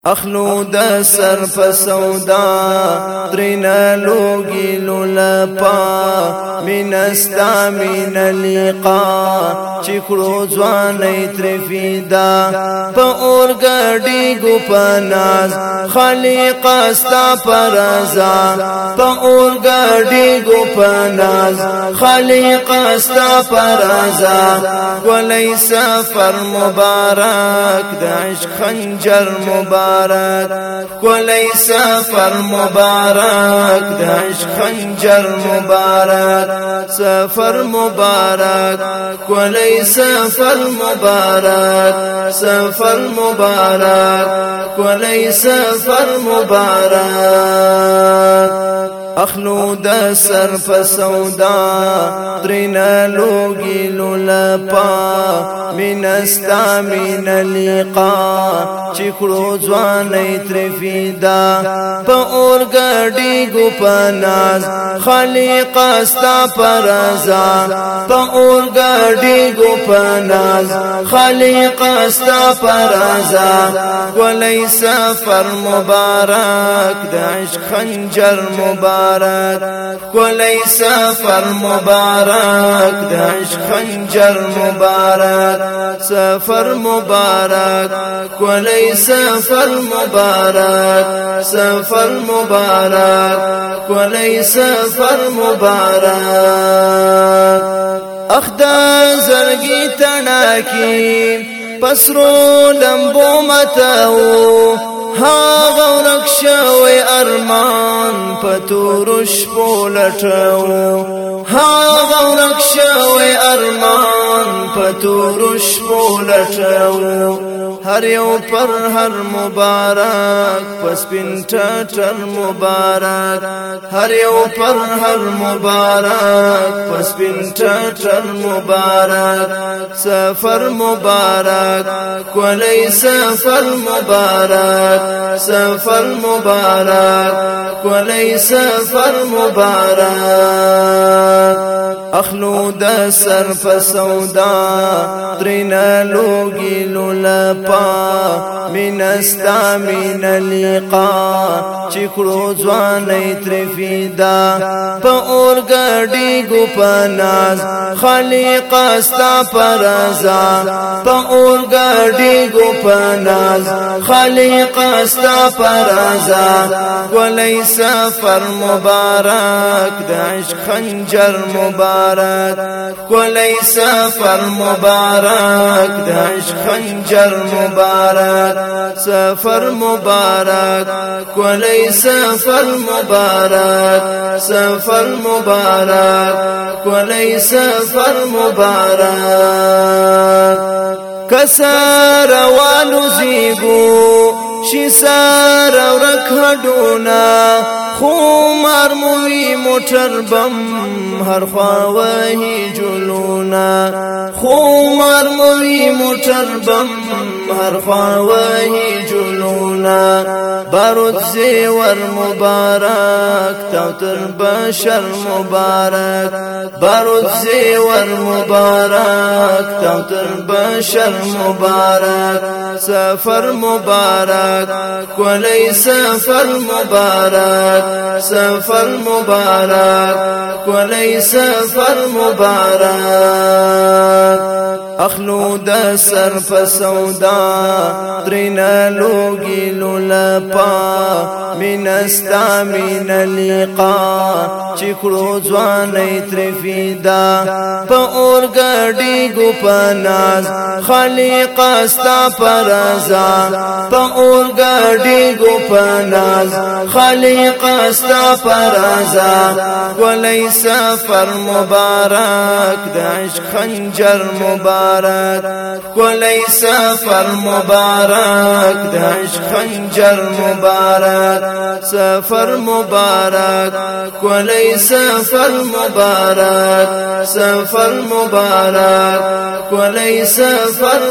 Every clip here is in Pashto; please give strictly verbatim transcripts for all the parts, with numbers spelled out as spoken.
اخلو د سر په سودا درنا لوګي لولپا منستا من لقا چکړو ځواني ترفیدا په اور ګډي ګو پناز خالق استا پرزا په اور ګډي ګو پناز خالق استا پرزا ولي سفر مبارک د عشق خنجر مبارک کولی سفر مبارک د عشق خنجر مبارک سفر مبارک کولی سفر مبارک سفر مبارک کولی سفر مبارک اخلو د سر په سودا درنا لوګي لولپا منستا من لقا چکړو ځواني ترفیدا په اور ګډي ګو پناز خالق استا پرزا په اور ګډي ګو پناز خالق استا پرزا ولي سفر مبارک د عشق خنجر مبارک کولی سفر مبارک د عشق خنجر مبارک سفر مبارک کولی سفر مبارک سفر مبارک کولی سفر مبارک اخدا زرگی تناکی پسرو لمبو متاو ها غورک شوی ارمان پتورش پولټو ها غورک شوی ارمان پتورش پولټو هر یو پر هر مبارک پس پنټر مبارک هر یو پر هر مبارک پس پنټر مبارک سفر مبارک کولی سفر مبارک سفر مبارک کولی سفر مبارک اخلو د سر په سودا درنا لوګي لولپا منستا من لقا چکړو ځواني ترفیدا په اور ګډي ګو پناز خالق استا پرزا په اور ګډي ګو پناز خالق استا پرزا ولي سفر مبارک د عشق خنجر مبارک کولی سفر مبارک د عشق خنجر مبارک سفر مبارک کولی سفر مبارک سفر مبارک کولی سفر مبارک کسر والو زیگو شي سار ورک هډونا خو مرموي موټر بم هر خوا وهي جلونا خو مرموي موټر بم هر خوا وهي جلونا بارود زیور مبارک توتر بشر مبارک بارود زیور مبارک توتر بشر مبارک سفر مبارک کولی سفر مبارک سفر مبارک کولی سفر مبارک اخلو د سر په سودا درنا لوګي لولپا منستا من لقا چکړو ځواني ترفیدا په اور ګډي ګو پناز خالق استا پرزا په اور ګډي ګو پناز خالق استا پرزا ولي سفر مبارک د عشق خنجر مبارک کولی سفر مبارک د عشق خنجر مبارک سفر مبارک کولی سفر مبارک سفر مبارک کولی سفر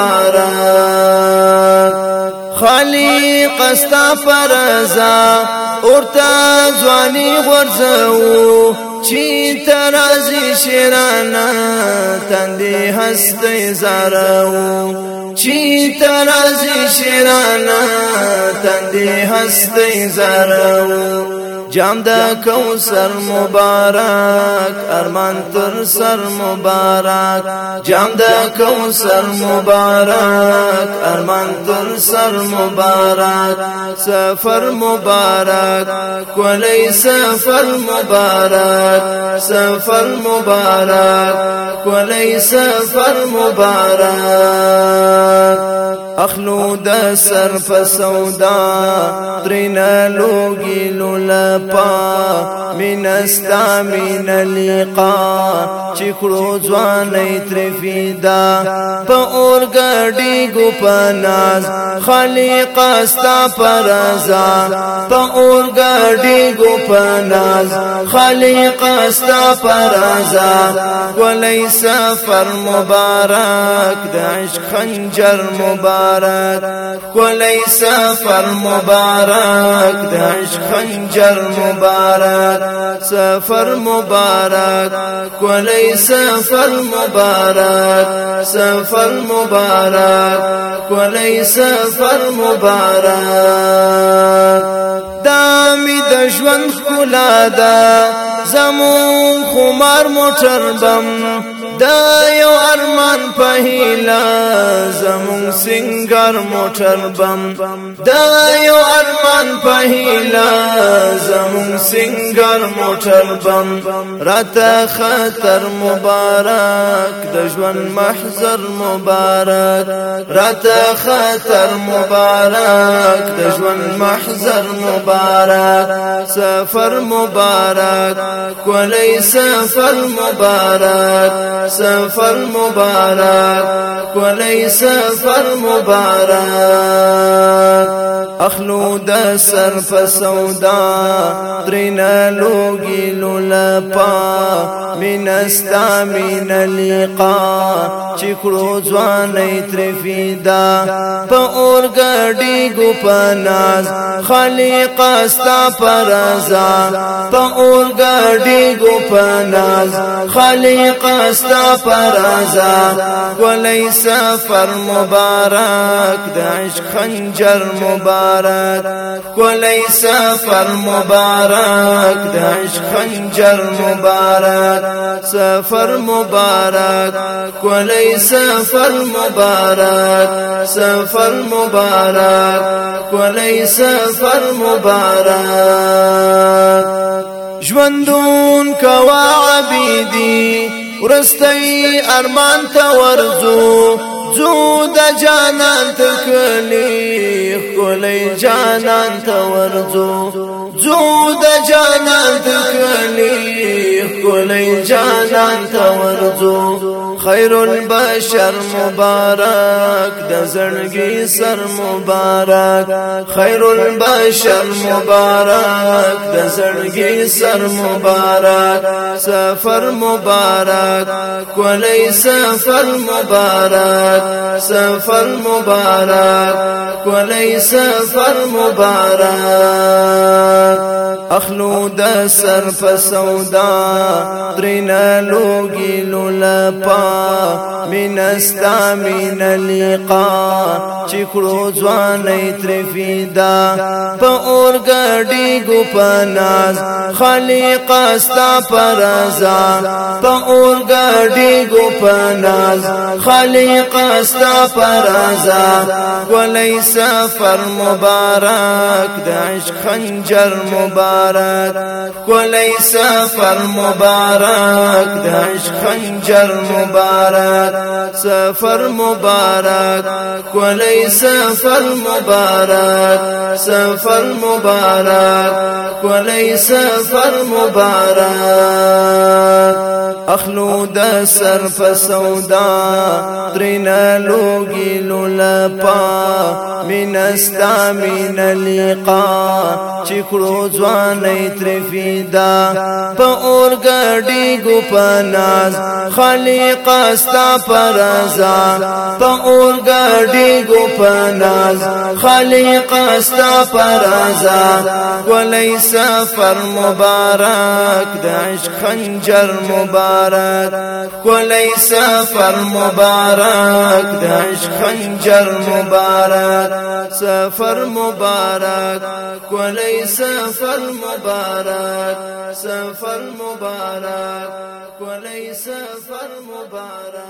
مبارک خالق استا پرزا اورتا ځواني غرزو چی ترازی شیرانا تندی هستی زارو چی ترازی شیرانا تندی هستی زارو جام دا کوثر مبارک ارمان تر سر مبارک جام دا کوثر مبارک ارمان تر سر مبارک سفر مبارک کولی سفر مبارک سفر مبارک کولی سفر مبارک اخلو د سر په سودا ترنا لوګي لولپا منستا من لقا چکړو ځواني ترفیدا په اور ګډي ګو پناز خالق استا پرزا په اور ګډي ګو پناز خالق استا پرزا ولي سفر مبارک د عشق خنجر مبارک کولی سفر مبارک د عشق خنجر مبارک سفر مبارک کولی سفر مبارک سفر مبارک کولی سفر مبارک دامی د ژوند ښکلا ده زمون خمار موټر بم دا یو ارمان په هیله زمون سنگار موټر بم دا یو ارمان په هیله زمون سنگار موټر بم راته خطر مبارک د ژوند محضر مبارک راته خطر مبارک د ژوند محضر مبارک سفر مبارک کولی سفر مبارک سفر مبارک کولی سفر مبارک اخلو د سر په سودا ترنا لوګي لولپا منستا من لقا چکړو ځواني ترفیدا په اور ګډي ګو پناز خالق استا پرزا په اور ګډي ګو پناز خالق استا پرزا کولی سفر مبارک د عشق خنجر مبارک کولی سفر مبارک د عشق خنجر مبارک سفر مبارک کولی سفر مبارک سفر مبارک کولی سفر مبارک ژوندون کوا عبیدی ورستی ارمان تا ورزو زو د جانان تکلی کولی جانان تا ورزو زو د جانان تکلی کولی جانان تا ورزو خیر البشر مبارک د زړګي سر مبارک خیر البشر مبارک د زړګي سر مبارک سفر مبارک کولی سفر مبارک سفر مبارک کولی سفر مبارک اخلو د سر په سودا ترنا لوګي لولپا منستا من لقا چکړو ځواني ترفیدا په اور ګډي ګو پناز خالق استا پرزا په اور ګډي ګو پناز خالق استا پرزا کولی سفر مبارک د عشق خنجر مبارک کولی سفر مبارک د عشق خنجر مبارک سفر مبارک کولی سفر مبارک سفر مبارک کولی سفر مبارک اخلو د سر په سودا ترنا لوګي لولپا منستا من لقا چکړو ځواني ترفیدا په اور گڑی گو پناز خالق استا پرزا پا اور گڑی گو پناز خالق استا پرزا ولی سفر مبارک دا عشق خنجر مبارک ولی سفر مبارک دا عشق خنجر مبارک سفر مبارک ولی سفر مبارک سفر مبارک ولی سفر مبارک